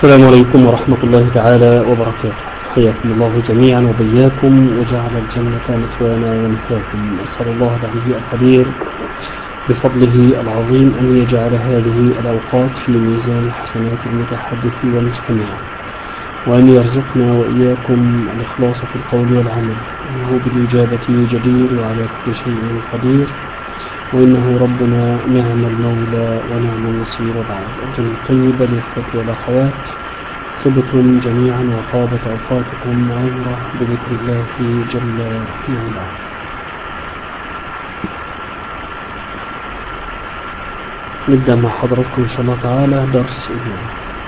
السلام عليكم ورحمة الله تعالى وبركاته. حياكم الله جميعا وبياكم وجعل الجنة مثوانا ومثواكم. أسأل الله العلي القدير بفضله العظيم أن يجعل هذه الأوقات في ميزان حسنات المتحدث والمستمع، وأن يرزقنا وإياكم الإخلاص في القول والعمل، إنه بالإجابة جدير وعلى كل شيء قدير، وإنه ربنا نعم المولى ونعم النصير. بعد أجل طيبة للإخوة والأخوات، طبتم جميعا وطابت أوقاتكم عمرة بذكر الله جل في علاه. نبدأ مع حضراتكم إن شاء الله تعالى درس اليوم.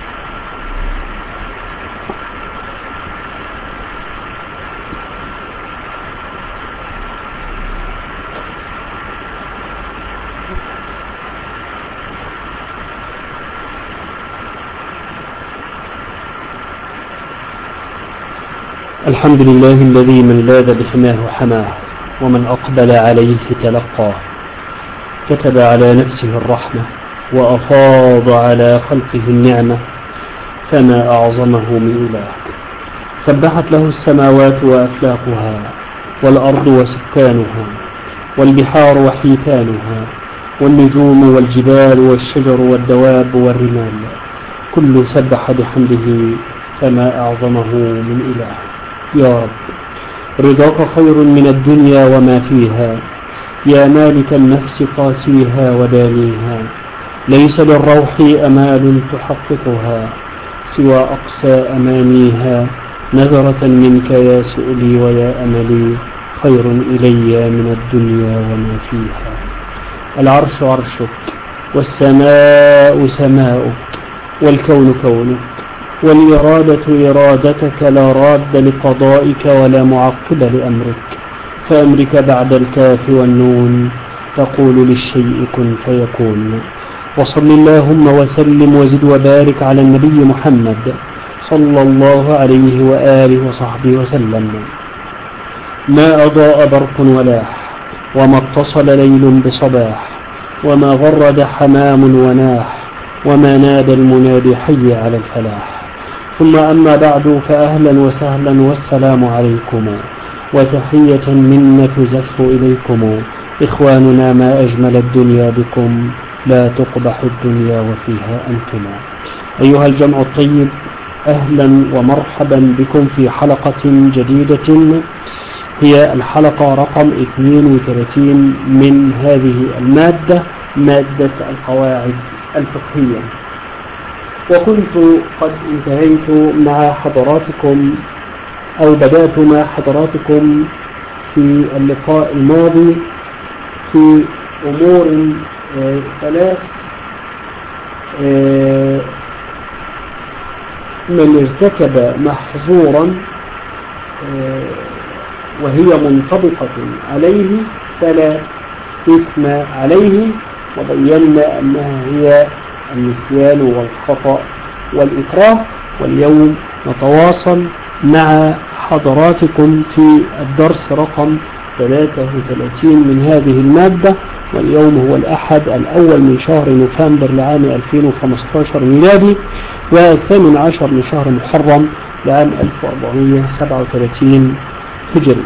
الحمد لله الذي من لاذ بحماه حماه، ومن أقبل عليه تلقاه، كتب على نفسه الرحمة وأفاض على خلقه النعمة، فما أعظمه من إله. سبحت له السماوات وأفلاقها، والأرض وسكانها، والبحار وحيتانها، والنجوم والجبال والشجر والدواب والرمال، كل سبح بحمده، فما أعظمه من إله. يا رب، رضاك خير من الدنيا وما فيها، يا مالك النفس قاسيها ودانيها. ليس للروح أمال تحققها، سوى أقسى أمانيها. نذرة منك يا سؤلي ويا أملي، خير إلي من الدنيا وما فيها. العرش عرشك، والسماء سماؤك، والكون كونك، والإرادة إرادتك، لا راد لقضائك ولا معقب لأمرك. فأمرك بعد الكاف والنون، تقول للشيء كن فيكون. وصل اللهم وسلم وزد وبارك على النبي محمد صلى الله عليه وآله وصحبه وسلم. ما أضاء برق ولاح، وما اتصل ليل بصباح، وما غرد حمام وناح، وما نادى المنادي حي على الفلاح. ثم أما بعد، فأهلا وسهلا والسلام عليكم، وتحية منا تزف إليكم. إخواننا، ما أجمل الدنيا بكم، لا تقبح الدنيا وفيها أنتم. أيها الجمع الطيب، أهلا ومرحبا بكم في حلقة جديدة، هي الحلقة رقم 32 من هذه المادة، مادة القواعد الفقهية. وكنت قد انتهيت مع حضراتكم، أو بدأت مع حضراتكم في اللقاء الماضي في أمور ثلاث. من ارتكب محظورا وهي منطبقة عليه فلا إثم عليه، وبينا أنها هي النسيان والخطأ والإكراه. واليوم نتواصل مع حضراتكم في الدرس رقم 33 من هذه المادة، واليوم هو الأحد الأول من شهر نوفمبر لعام 2015 ميلادي، والثامن عشر من شهر محرم لعام 1437 هجري.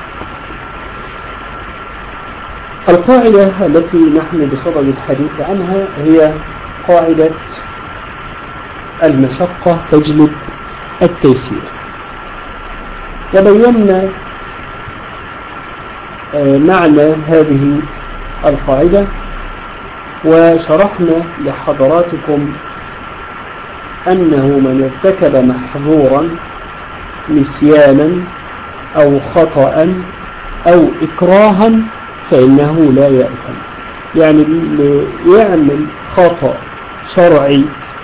القاعدة التي نحن بصدد الحديث عنها هي قاعدة المشقة تجلب التيسير. وبينا معنى هذه القاعدة، وشرحنا لحضراتكم أنه من ارتكب محظورا نسيانا أو خطأ أو إكراها فإنه لا يأثم. يعني اللي يعمل خطأ شرعي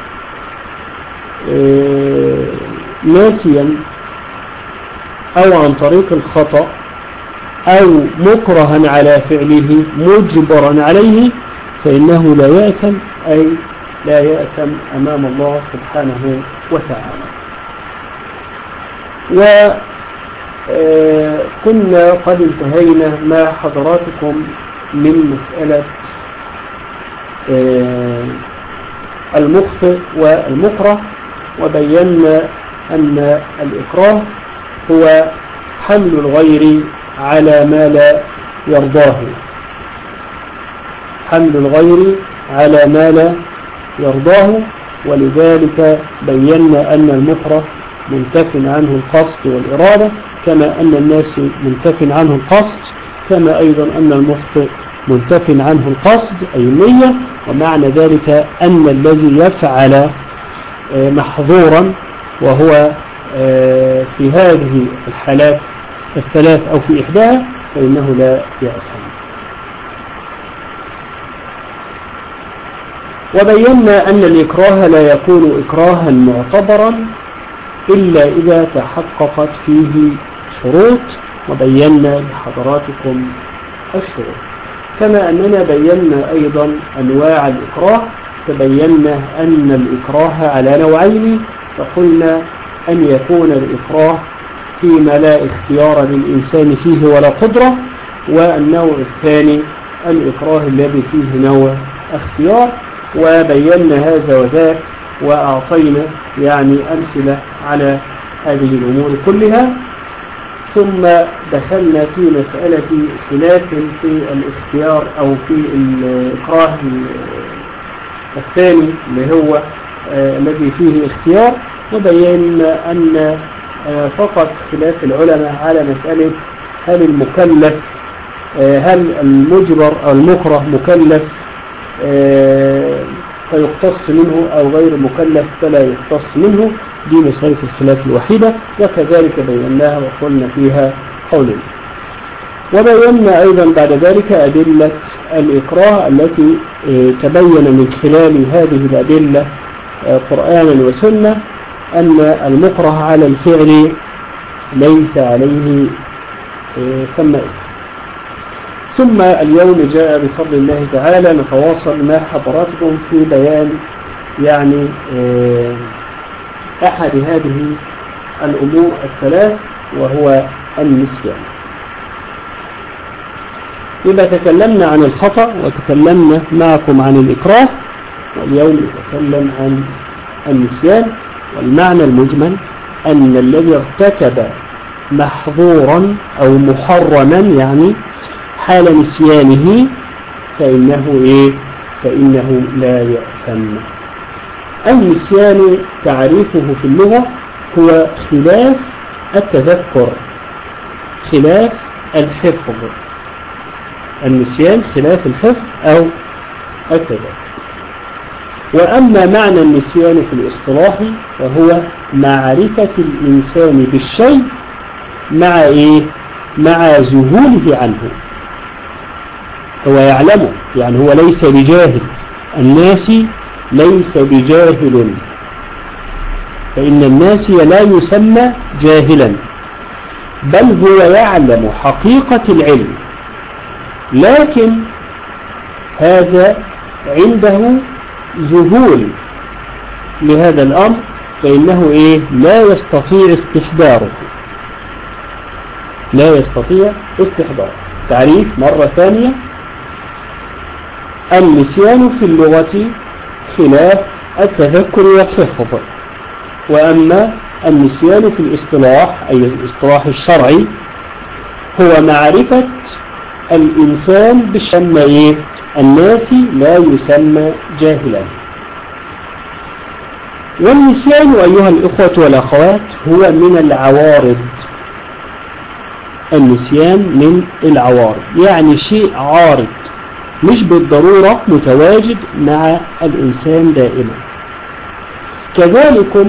ناسيا أو عن طريق الخطأ أو مكرها على فعله مجبرا عليه، فإنه لا يأثم، أي لا يأثم أمام الله سبحانه وتعالى. وكنا قد انتهينا مع حضراتكم من مسألة المخطئ والمكره، وبينا أن الإكراه هو حمل الغير على ما لا يرضاه، حمل الغير على ما لا يرضاه. ولذلك بينا أن المكره منتف عنه القصد والإرادة، كما أن الناس منتف عنه القصد، كما أيضا أن المخطئ منتف عنه القصد أي النية. ومعنى ذلك أن الذي يفعل محظورا وهو في هذه الحالات الثلاث أو في إحداها فإنه لا يأثم. وبينا أن الإكراه لا يكون إكراها معتبرا إلا إذا تحققت فيه شروط، وبينا لحضراتكم الشروط. كما أننا بينا أيضا أنواع الإكراه، فبينا أن الإكراه على نوعين، فقلنا أن يكون الإكراه فيما لا اختيار للإنسان فيه ولا قدرة، والنوع الثاني الإكراه الذي فيه نوع اختيار. وبينا هذا وذاك وأعطينا يعني أمثلة على هذه الأمور كلها. ثم دخلنا في مسألة خلاف في الاختيار أو في الإكراه الثاني اللي هو الذي فيه اختيار، وبينا أن فقط خلاف العلماء على مسألة هل المكلف هل المجبر أو المكره مكلف فيقتص منه أو غير مكلف فلا يقتص منه. دي مسألة الخلاف الوحيدة، وكذلك بيناها وقلنا فيها قولين. وبينا أيضا بعد ذلك أدلة الإكراه التي تبين من خلال هذه الأدلة قرآنا وسنة أن المكره على الفعل ليس عليه ثم إثم. ثم اليوم جاء بفضل الله تعالى نتواصل مع حضراتكم في بيان يعني أحد هذه الأمور الثلاث وهو النسيان. إذا تكلمنا عن الخطأ وتكلمنا معكم عن الإكراه، واليوم نتكلم عن النسيان. والمعنى المجمل أن الذي ارتكب محظورا أو محرما يعني حال نسيانه فإنه لا يأثم. النسيان تعريفه في اللغة هو خلاف التذكر، خلاف الحفظ. النسيان خلاف الحفظ أو التذكر. وأما معنى النسيان في الاصطلاح فهو معرفة الإنسان بالشيء مع ذهوله عنه. هو يعلمه، يعني هو ليس بجاهل. الناس ليس بجاهل، فإن الناس لا يسمى جاهلا، بل هو يعلم حقيقة العلم، لكن هذا عنده ذهول لهذا الأمر، فإنه لا يستطيع استحضاره. لا يستطيع استحضاره. تعريف مرة ثانية: النسيان في اللغة خلاف التذكر والحفظ. وأما النسيان في الاصطلاح أي الاصطلاح الشرعي هو معرفة الإنسان بالشيء. الناس لا يسمى جاهلا. والنسيان أيها الإخوة والأخوات هو من العوارض. النسيان من العوارض، يعني شيء عارض مش بالضرورة متواجد مع الإنسان دائما. كذلك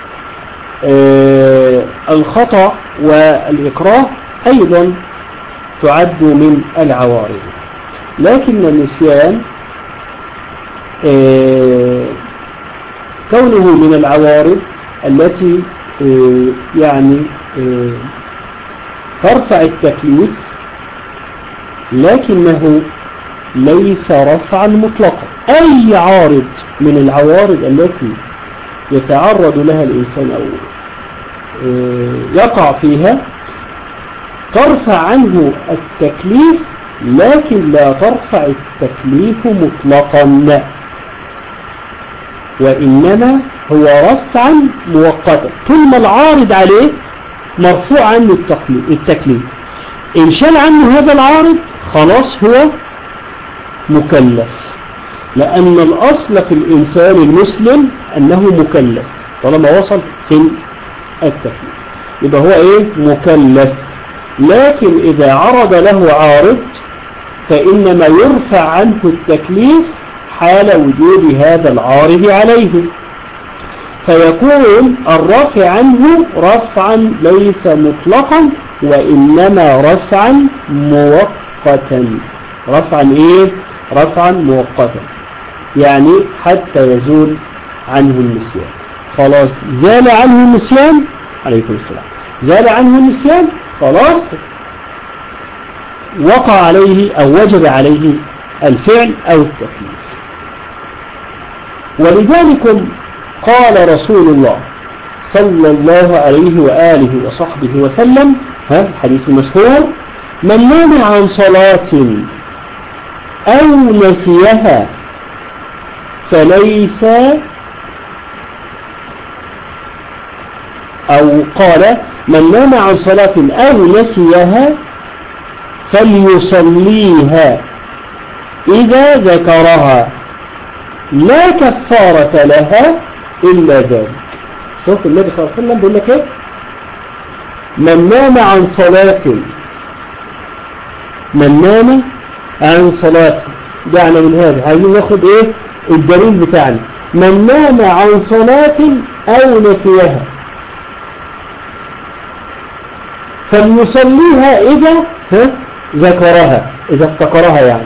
الخطأ والإكراه أيضا تعد من العوارض، لكن النسيان كونه من العوارض التي يعني ترفع التكليف، لكنه ليس رفعا مطلقا. أي عارض من العوارض التي يتعرض لها الإنسان أو يقع فيها ترفع عنه التكليف، لكن لا ترفع التكليف مطلقا. وإنما هو رفعا مؤقتا طول ما العارض عليه مرفوع عنه التكليف. إن شال عنه هذا العارض خلاص هو مكلف، لأن الأصل في الإنسان المسلم أنه مكلف طالما وصل سن التكليف، يبقى هو مكلف. لكن إذا عرض له عارض فإنما يرفع عنه التكليف حال وجود هذا العارض عليه، فيكون الرفع عنه رفعا ليس مطلقا وإنما رفعا مؤقتا. رفعا رفعا مؤقتا، يعني حتى يزول عنه النسيان. خلاص زال عنه النسيان، عليكم السلام، زال عنه النسيان خلاص وقع عليه أو وجب عليه الفعل أو التكليف. ولذلك قال رسول الله صلى الله عليه وآله وصحبه وسلم، الحديث المشهور: من نام عن صلاة أو نسيها فليس، أو قال: من نام عن صلاة أو نسيها فليصليها إذا ذكرها لا كفارة لها إلا ذلك. شوف النبي صلى الله عليه وسلم بيقول لك من نام عن صلاة، من نام عن صلاة، دعنا من هذا، عايزين ناخد الدليل بتاعنا. من نام عن صلاة أو نسيها فليصليها إذا ذكرها، إذا افتكرها،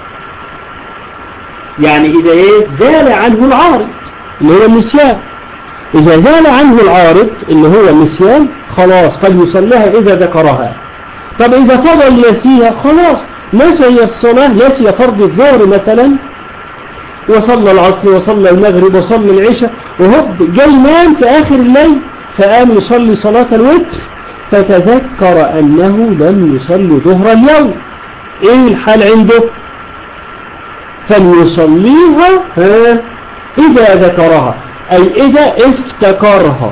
يعني إذا زال عنه العارض اللي هو النسيان. إذا زال عنه العارض اللي هو النسيان خلاص فليصليها إذا ذكرها. طب إذا فضل يسيها خلاص، نسي الصلاة، نسي فرض الظهر مثلا وصلى العصر وصلى المغرب وصلى العشاء وهب جاي نام في آخر الليل فقام يصلي صلاة الوتر فتذكر أنه لم يصلي ظهر اليوم، الحال عنده؟ فليصليها إذا ذكرها، أي إذا افتكرها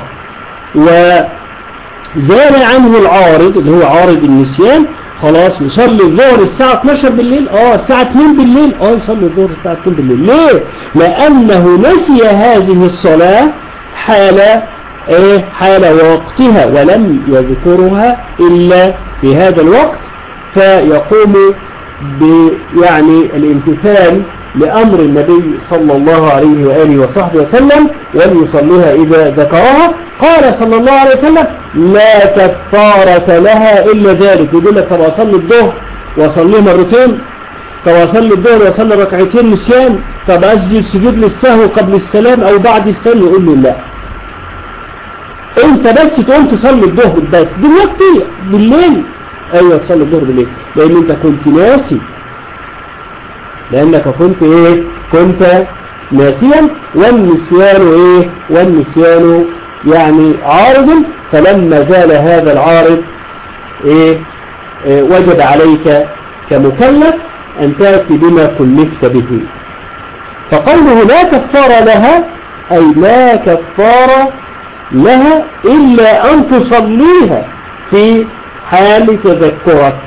وزال عنه العارض اللي هو عارض النسيان، خلاص يصلي الظهر الساعة 12 بالليل، الساعة 2 بالليل، يصلي الظهر الساعة 2 بالليل. ليه؟ لأنه نسي هذه الصلاة حال وقتها ولم يذكرها إلا في هذا الوقت، فيقوم يعني الامتثال لأمر النبي صلى الله عليه وآله وصحبه وسلم وليصليها إذا ذكرها. قال صلى الله عليه وسلم: لا كفارة لها إلا ذلك. يقول لك: طب أصلي الظهر وأصليه مرتين، طب أصلي الظهر وأصلي ركعتين نسيان، طب أسجد سجود للسهو قبل السلام أو بعد السلام؟ يقول له: لا، أنت بس تقوم تصلي الظهر بس دلوقتي بالليل. أيوة تصلي الظهر بالليل، لأن أنت كنت ناسي، لأنك كنت ناسيا، والنسيان والنسيان يعني عارض، فلما زال هذا العارض وجب عليك كمكلف أن تأتي بما كلفت به. فقوله لا كفار لها أي لا كفار لها إلا أن تصليها في حال تذكرك.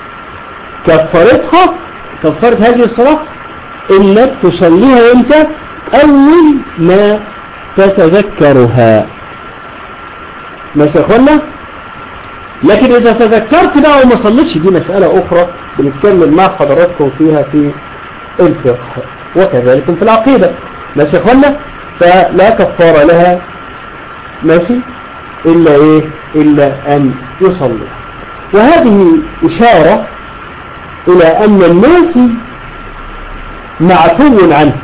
كفرت هذه الصلاة إنك تصليها إمتى؟ أول ما تتذكرها، ماشي يا أخوانا؟ لكن إذا تذكرت بقى وما صليتش دي مسألة أخرى بنتكلم مع حضراتكم فيها في الفقه وكذلك في العقيدة، ماشي يا أخوانا؟ فلا كفار لها، ماشي، إلا أن يصلي. وهذه إشارة إلى أن الناس معفو عنه،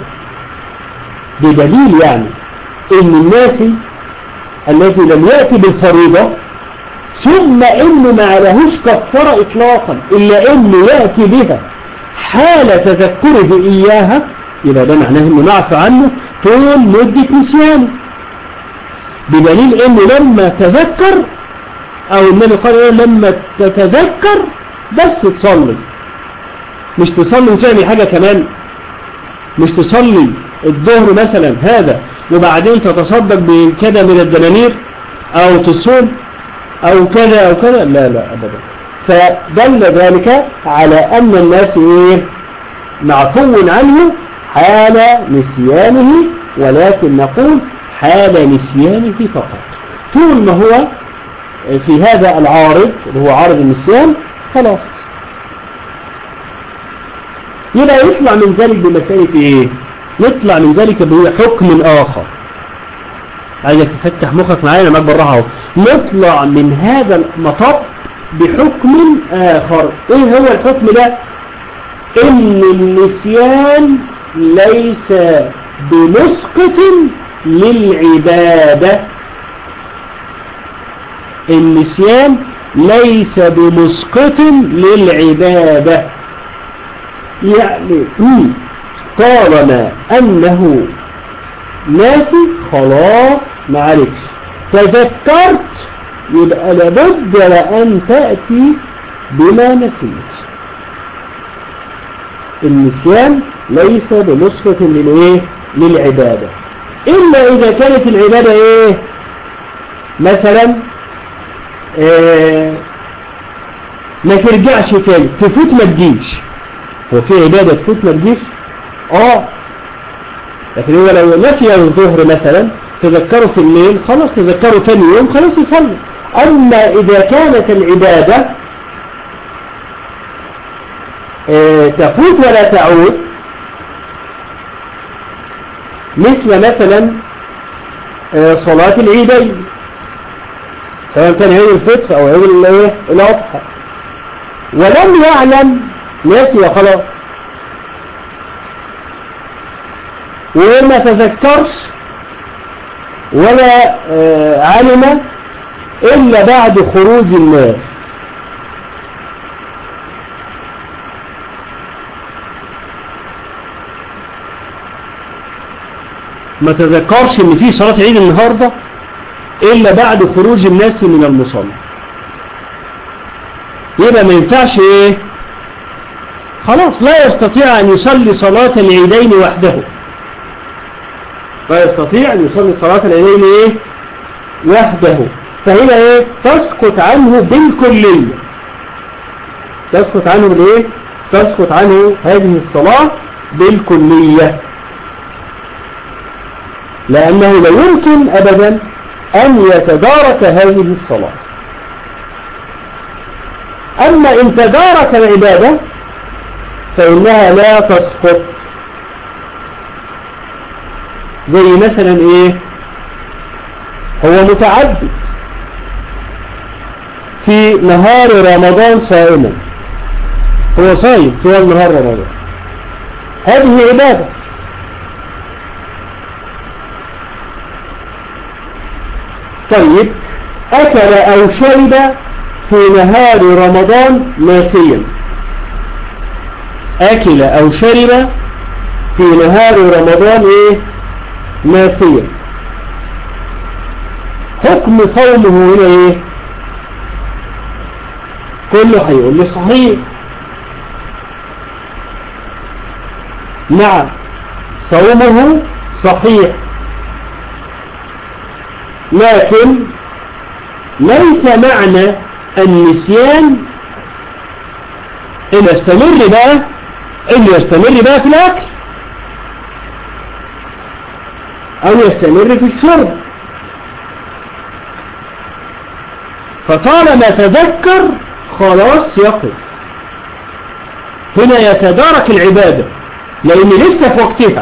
بدليل يعني إن الناس الذي لم يأتي بالفريضة ثم إنه ما لهوش كفارة إطلاقا إلا إنه يأتي بها حال تذكره إياها، يبقى ده معناه إنه معفو عنه طول مدة نسيانه، بدليل إنه لما تذكر، أو النبي قال لما تتذكر بس تصلي، مش تصلي وتعمل حاجة كمان، مش تصلي الظهر مثلا هذا وبعدين تتصدق بكذا من الدنانير أو تصوم أو كذا أو كذا، لا لا أبدا. فدل ذلك على أن الناس معفو عنه حال نسيانه، ولكن نقول حال نسيانه فقط. طول ما هو في هذا العارض اللي هو عارض النسيان خلاص. يبقى يطلع من ذلك بمسألة ايه؟ يطلع من ذلك بحكم آخر. عايزك تفتح مخك معايا لما بالراحة اهو. نطلع من هذا المطب بحكم آخر. ايه هو الحكم ده؟ ان النسيان ليس بمسقط للعبادة. النسيان ليس بمسقط للعبادة، يعني طالما أنه ناسي خلاص معلش. تذكرت يبقى لابد وأن تأتي بما نسيت. النسيان ليس بمسقط للعبادة، إلا إذا كانت العبادة إيه؟ مثلا ما ترجعش تاني، تفوت ما تجيش. هو في عبادة تفوت ما تجيش؟ لكن هو لو نسي الظهر مثلا تذكره في الليل خلاص، تذكره تاني يوم خلاص يصلي. أما إذا كانت العبادة تفوت ولا تعود، مثل مثلا صلاة العيدين، سواء كان عيد الفطر أو عيد الأضحى، ولم يعلم ناسي خلاص، وما تذكرش ولا علم إلا بعد خروج الناس. ما تذكرش ان في صلاة عيد النهاردة الا بعد خروج الناس من المصلى، يبقى ما ينفعش ايه؟ خلاص لا يستطيع ان يصلي صلاة العيدين وحده، لا يستطيع ان يصلي صلاة العيدين ايه؟ وحده. فهنا ايه؟ تسقط عنه بالكلية. تسقط عنه بالايه؟ تسقط عنه هذه الصلاة بالكلية، لأنه لا يمكن أبدا أن يتدارك هذه الصلاة. أما إن تدارك العبادة فإنها لا تسقط. زي مثلا إيه؟ هو متعبد في نهار رمضان صائما، هو صايم طوال نهار رمضان، هذه عبادة. طيب أكل أو شرب في نهار رمضان ناسيا، أكل أو شرب في نهار رمضان إيه؟ ناسيا، حكم صومه هنا إيه؟ كله هيقول لي صحيح. نعم صومه صحيح، لكن ليس معنى النسيان إن يستمر بقى في الأكل أو يستمر في الشرب. فطالما تذكر خلاص يقف. هنا يتدارك العبادة لأن لسه في وقتها،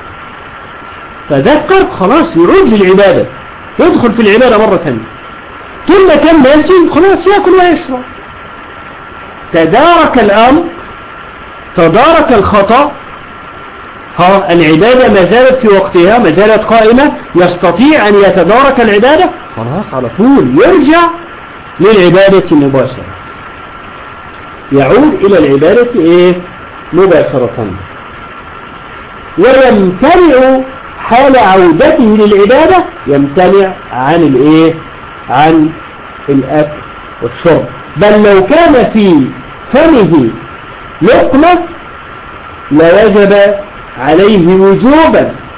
تذكر خلاص يعود للعبادة، يدخل في العبادة مرة ثانية. طول ما كان ناسي خلاص يأكل ويشرب. تدارك الأمر، تدارك الخطأ، العبادة ما زالت في وقتها، ما زالت قائمة، يستطيع أن يتدارك العبادة خلاص على طول يرجع للعبادة مباشرة، يعود إلى العبادة إيه؟ مباشرة. ويمتنع حال عودته للعبادة، يمتنع عن الإيه؟ عن الأكل والشرب. بل لو كان في فمه لقمة لوجب عليه وجوبا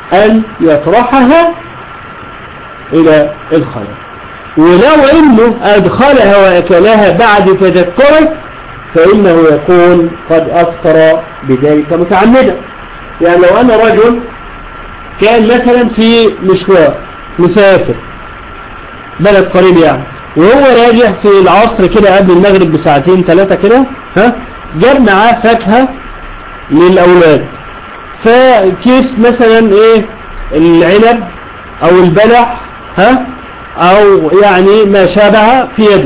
أن يطرحها إلى الخلاء. ولو إنه أدخلها وأكلها بعد تذكره فإنه يكون قد أفطر بذلك متعمدا. يعني لو أن رجل كان مثلا في مشوار مسافر بلد قريب يعني، وهو راجع في العصر كده قبل المغرب بساعتين 3 كده، جاب معاه فاكهة للأولاد، فكيس مثلا ايه العنب او البلح او يعني ما شابه في يده،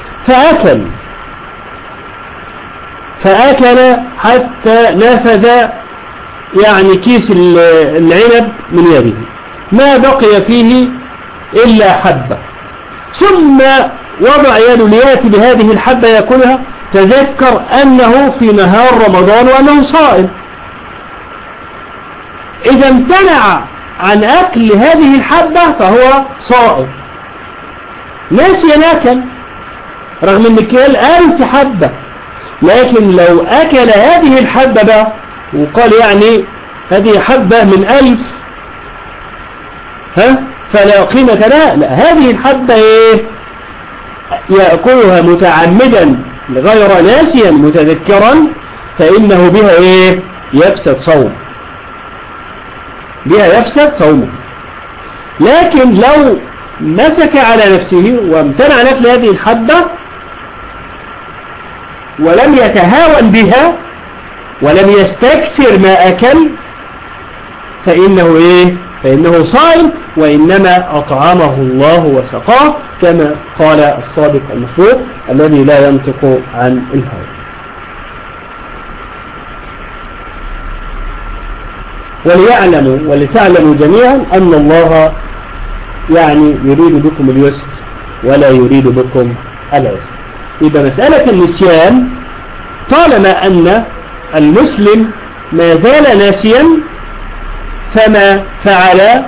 فأكل حتى نفذ يعني كيس العنب من يده، ما بقي فيه إلا حبة، ثم وضع يده ليأتي بهذه الحبة يأكلها، تذكر أنه في نهار رمضان وأنه صائم. إذا امتنع عن أكل هذه الحبة فهو صائم، ناسي أكل رغم أن كان 1000 حبة، لكن لو أكل هذه الحبة بقى وقال يعني هذه حبة من 1000 فلا قيمة لها، لا، هذه الحبة إيه؟ يأكلها متعمدا غير ناسيا متذكرا، فإنه بها إيه؟ يفسد صوم، بها يفسد صومه. لكن لو مسك على نفسه وامتنع نفس هذه الحبة ولم يتهاون بها ولم يستكثر ما أكل فإنه إيه؟ فإنه صائم، وإنما أطعمه الله وسقاه، كما قال الصادق المصدوق الذي لا ينطق عن الهوى. وليعلموا ولتعلموا جميعا أن الله يعني يريد بكم اليسر ولا يريد بكم العسر. إذا مسألة النسيان طالما أن المسلم ما زال ناسيا فما فعل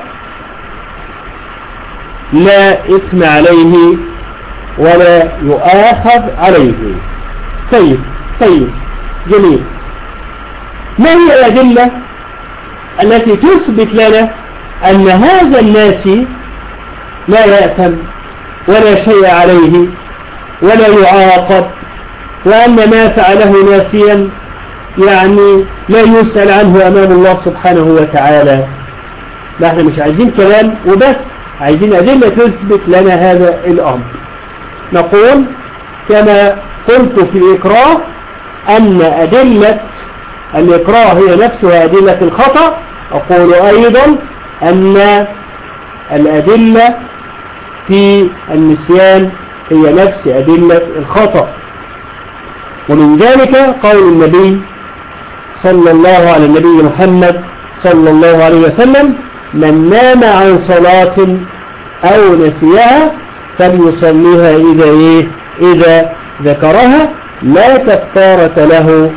لا إثم عليه ولا يؤاخذ عليه. طيب جميل. ما هي الأدلة التي تثبت لنا أن هذا الناس لا يأثم ولا شيء عليه ولا يعاقب، وأن ما فعله ناسيا يعني لا يسأل عنه أمام الله سبحانه وتعالى؟ نحن مش عايزين كلام وبس، عايزين أدلة تثبت لنا هذا الأمر. نقول كما قلت في الإكراه أن أدلة الإكراه هي نفسها أدلة الخطأ، أقول أيضا أن الأدلة في النسيان هي نفس أدلة الخطأ. ومن ذلك قول النبي صلى الله على النبي محمد صلى الله عليه وسلم: من نام عن صلاة أو نسيها فليصليها إذا ذكرها، لا كفارة له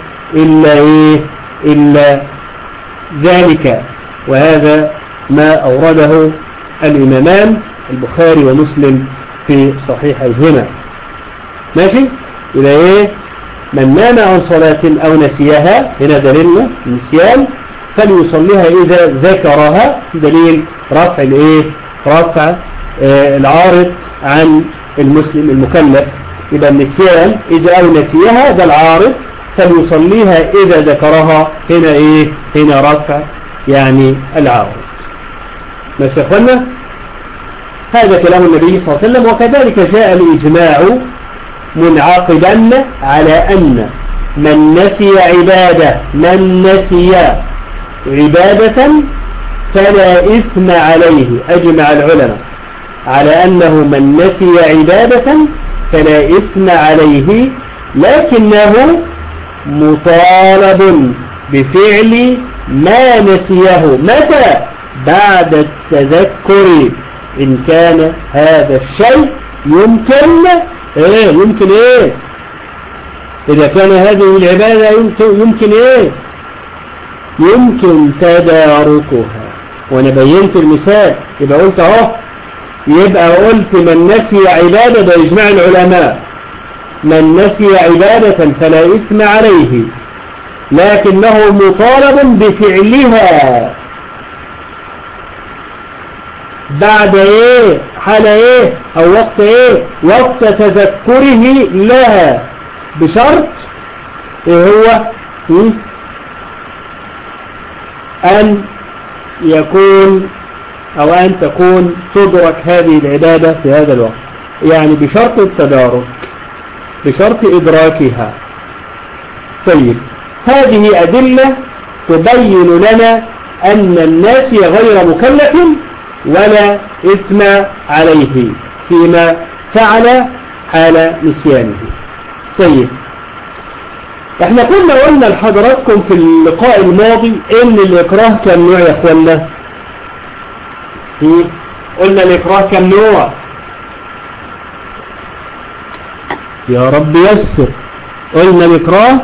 إلا ذلك. وهذا ما أورده الإمامان البخاري ومسلم في صحيحيهما. ماشي؟ إذا من نام عن صلاة أو نسيها، هنا دليلنا النسيان، فليصليها إذا ذكرها، دليل رفع رفع العارض عن المسلم المكلف. إذا النسيان إذا أو نسيها ده العارض، فليصليها إذا ذكرها، هنا هنا رفع يعني العارض. ماشي يا أخوانا؟ هذا كلام النبي صلى الله عليه وسلم. وكذلك جاء الإجماع منعقدا على أن من نسي عبادة فلا إثم عليه. أجمع العلماء على أنه من نسي عبادة فلا إثم عليه، لكنه مطالب بفعل ما نسيه. متى؟ بعد التذكر، إن كان هذا الشيء يمكن إذا كان هذه العبادة يمكن تداركها. وأنا بينت المثال، يبقى قلت قلت من نسي عبادة، ده إجماع العلماء، من نسي عبادة فلا إثم عليه، لكنه مطالب بفعلها بعد ايه؟ حال ايه؟ او وقت ايه؟ وقت تذكره لها، بشرط ايه هو؟ ان يكون او ان تكون تدرك هذه العبادة في هذا الوقت، يعني بشرط التدارك، بشرط ادراكها. طيب، هذه ادلة تبين لنا ان الناس غير مكلف ولا إثم عليه فيما فعل حال نسيانه. طيب، احنا كنا قلنا لحضراتكم في اللقاء الماضي ان الإكراه كم نوع يا اخوانا؟ قلنا الإكراه كم نوع؟ يا رب يسر. قلنا الإكراه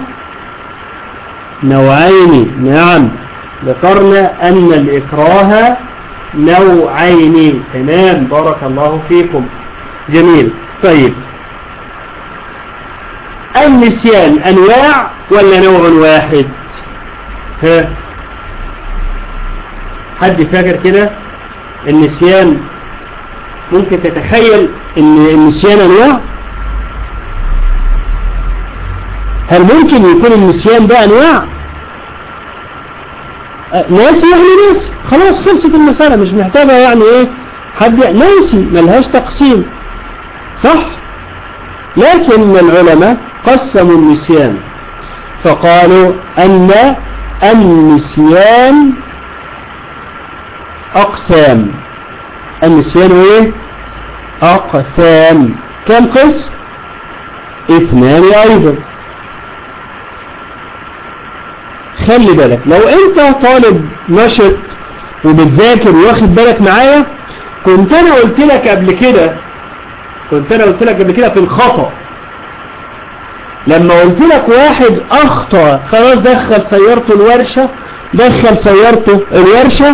نوعين. نعم، ذكرنا أن الإكراه نوعين. تمام، بارك الله فيكم. جميل. طيب، النسيان أنواع ولا نوع واحد؟ ها، حد فاكر كده؟ النسيان ممكن تتخيل ان النسيان أنواع؟ هل ممكن يكون النسيان ده أنواع؟ ناسي يعني ناسي، خلاص خلصت المسألة، مش محتاجة يعني ايه حد ناسي، ملهاش تقسيم، صح؟ لكن العلماء قسموا النسيان فقالوا أن النسيان أقسام. النسيان ايه؟ أقسام. كم قسم؟ 2 أيضا. خلي بالك، لو انت طالب نشط وبتذاكر واخد بالك معايا، كنت انا قلت لك قبل كده في الخطأ، لما قلت لك واحد اخطأ خلاص، دخل سيارته الورشة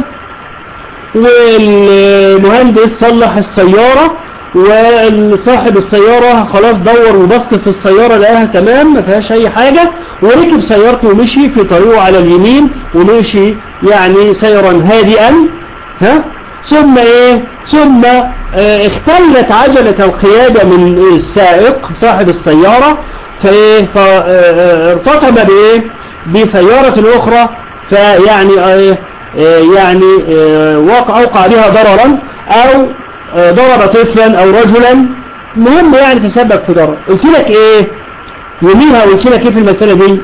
والمهندس صلح السيارة، وصاحب السيارة خلاص دور وبص في السيارة لقاها تمام ما فيهاش اي حاجة، وركب سيارته ومشي في طريقه على اليمين، ومشي يعني سيرا هادئا. ثم اختلت عجلة القيادة من السائق صاحب السيارة، فارتطم بسيارة اخرى، فيعني اوقع بها ضررا، او ضرب طفلا او رجلا، مهم يعني تسبب في ضرر. قلت لك ايه يوميها؟ قلت لك ايه في المسألة دي؟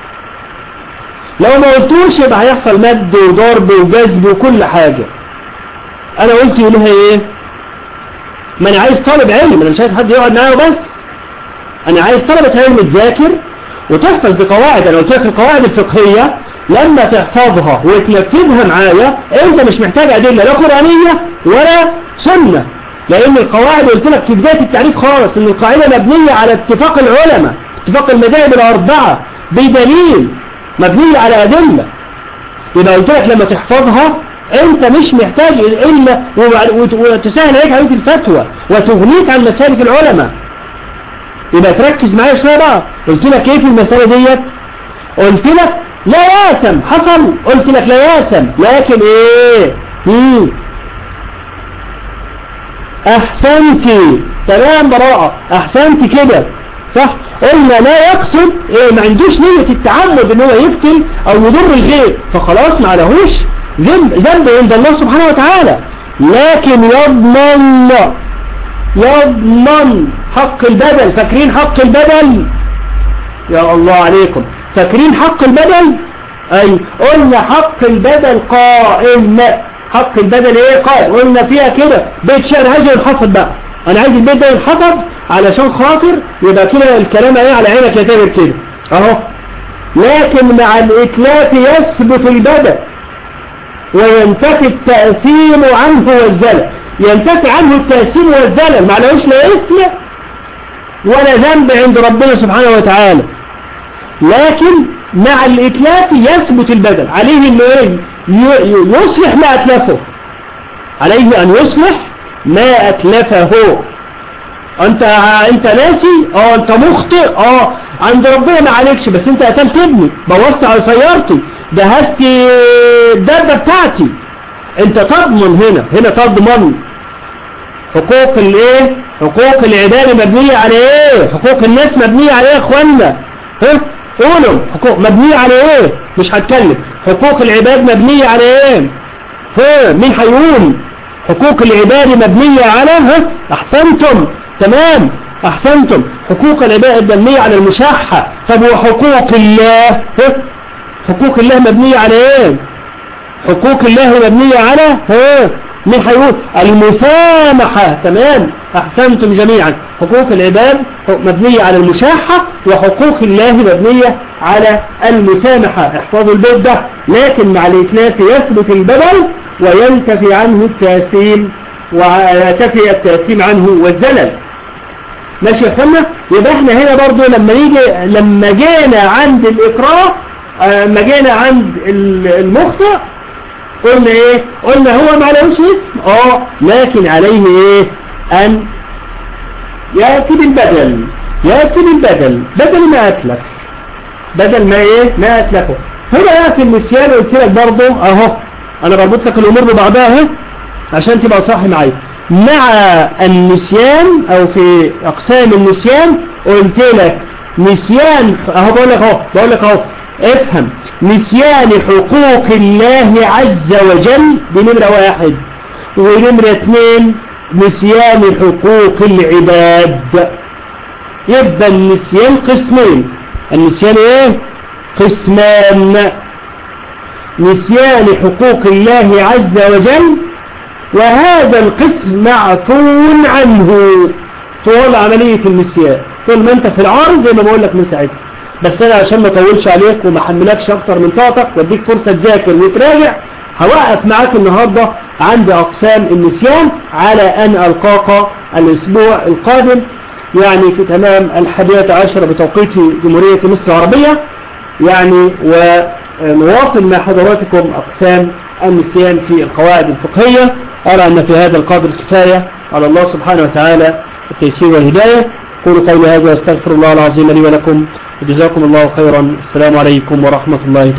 لو ما قلتوش يبقى هيحصل مد وضرب وجذب وكل حاجة. انا قلت يوميها ايه؟ ما انا عايز طالب علم، انا مش عايز حد يقعد معايا بس، انا عايز طلبة علم تذاكر وتحفظ بقواعد. انا قلت لك القواعد الفقهية لما تحفظها وتنفذها معايا انت مش محتاج ادلة لا قرآنية ولا سنة، لان القواعد قلت لك في بداية التعريف خالص ان القاعدة مبنية على اتفاق العلماء، اتفاق المذاهب الاربعة بدليل، مبنية على ادلة. يبقى قلت لك لما تحفظها انت مش محتاج الا وتسهل عليك عملية الفتوى وتغنيك عن مسالك العلماء. يبقى تركز معايا شوية بقى. قلت لك ايه في المسألة ديت؟ قلت لك لا ياسم، حصل؟ قلت لك لا ياسم، لكن ايه؟ احسنتي، تمام، براءة، احسنتي كده، صح؟ قلنا لا يقصد ايه، ما عندوش نية التعمد ان هو يقتل او يضر الغير، فخلاص ما عليهوش ذنب عند الله سبحانه وتعالى، لكن يضمن حق البدل. فاكرين حق البدل؟ يا الله عليكم، فاكرين حق البدل؟ اي قلنا حق البدل قائم. حق البدل ايه؟ قائم. قلنا فيها كده بيت شعر هاجي ينحفظ بقى، انا عايز البيت ده ينحفظ علشان خاطر يبقى كده الكلام ايه على عينك يا تامر كده اهو. لكن مع الاتلاف يثبت البدل وينتفي التأثير عنه والزلل. ينتفي عنه التأثير والزلل، معناهوش لا إثم ولا ذنب عند ربنا سبحانه وتعالى، لكن مع الإتلاف يثبت البدل. عليه انه ايه؟ يصلح ما أتلفه، عليه أن يصلح ما أتلفه. انت ناسي، انت مخطئ، عند ربنا ما عليكش، بس انت قتلت ابني، بوظت على سيارتي، دهست الدابة بتاعتي، انت تضمن هنا تضمن حقوق الايه؟ حقوق العباد مبنية على ايه؟ حقوق الناس مبنية على ايه يا اخوانا؟ ها؟ قولوا حقوق مبنية على ايه؟ مش هتكلم. حقوق العباد مبنية على ايه؟ ها؟ مين هيقول؟ حقوق العباد مبنية على احسنتم، تمام، احسنتم. حقوق العباد مبنية على المشاحة. طب وحقوق الله؟ حقوق الله مبنية على ايه؟ حقوق الله مبنية على مين هيقول؟ المسامحة، تمام، احسنتم جميعا. حقوق العباد مبنية على المشاحة، وحقوق الله مبنية على المسامحة. احفظوا البيت ده. لكن مع الإتلاف يثبت البدل وينتفي عنه التأثيم، وينتفي التأثيم عنه والزلل. ماشي يا اخوانا؟ يبقى احنا هنا برضو لما جينا عند الإكراه، لما جينا عند المخطئ، قلنا ايه؟ قلنا هو ما عليهوش اسم، لكن عليه ايه؟ ان يأتي بالبدل، بدل ما اتلف، بدل ما ايه؟ ما اتلفه. هنا يأتي النسيان. قلت لك برضو اهو، انا بربط لك الامور ببعضها عشان تبقى صح معايا. مع النسيان او في اقسام النسيان قلت لك نسيان اهو، بقول لك اهو افهم. نسيان حقوق الله عز وجل بنمرة 1، ونمرة 2 نسيان حقوق العباد. يبقى النسيان قسمين. النسيان ايه؟ قسمان. نسيان حقوق الله عز وجل، وهذا القسم معفو عنه طول عملية النسيان، طول ما انت في العارض زي ما بقول لك من ساعتها. بس انا عشان ما اطولش عليك وما احملكش اكتر من طاقتك واديك فرصة تذاكر وتراجع، هوقف معاك النهاردة عند اقسام النسيان، على ان القاك الاسبوع القادم، يعني في تمام 11 بتوقيت جمهورية مصر العربية، يعني ونواصل مع حضراتكم اقسام النسيان في القواعد الفقهية. أرى أن في هذا القدر كفاية، على الله سبحانه وتعالى التيسير والهداية. قولوا قولي هذا واستغفر الله العظيم لي ولكم، وجزاكم الله خيرا. السلام عليكم ورحمة الله.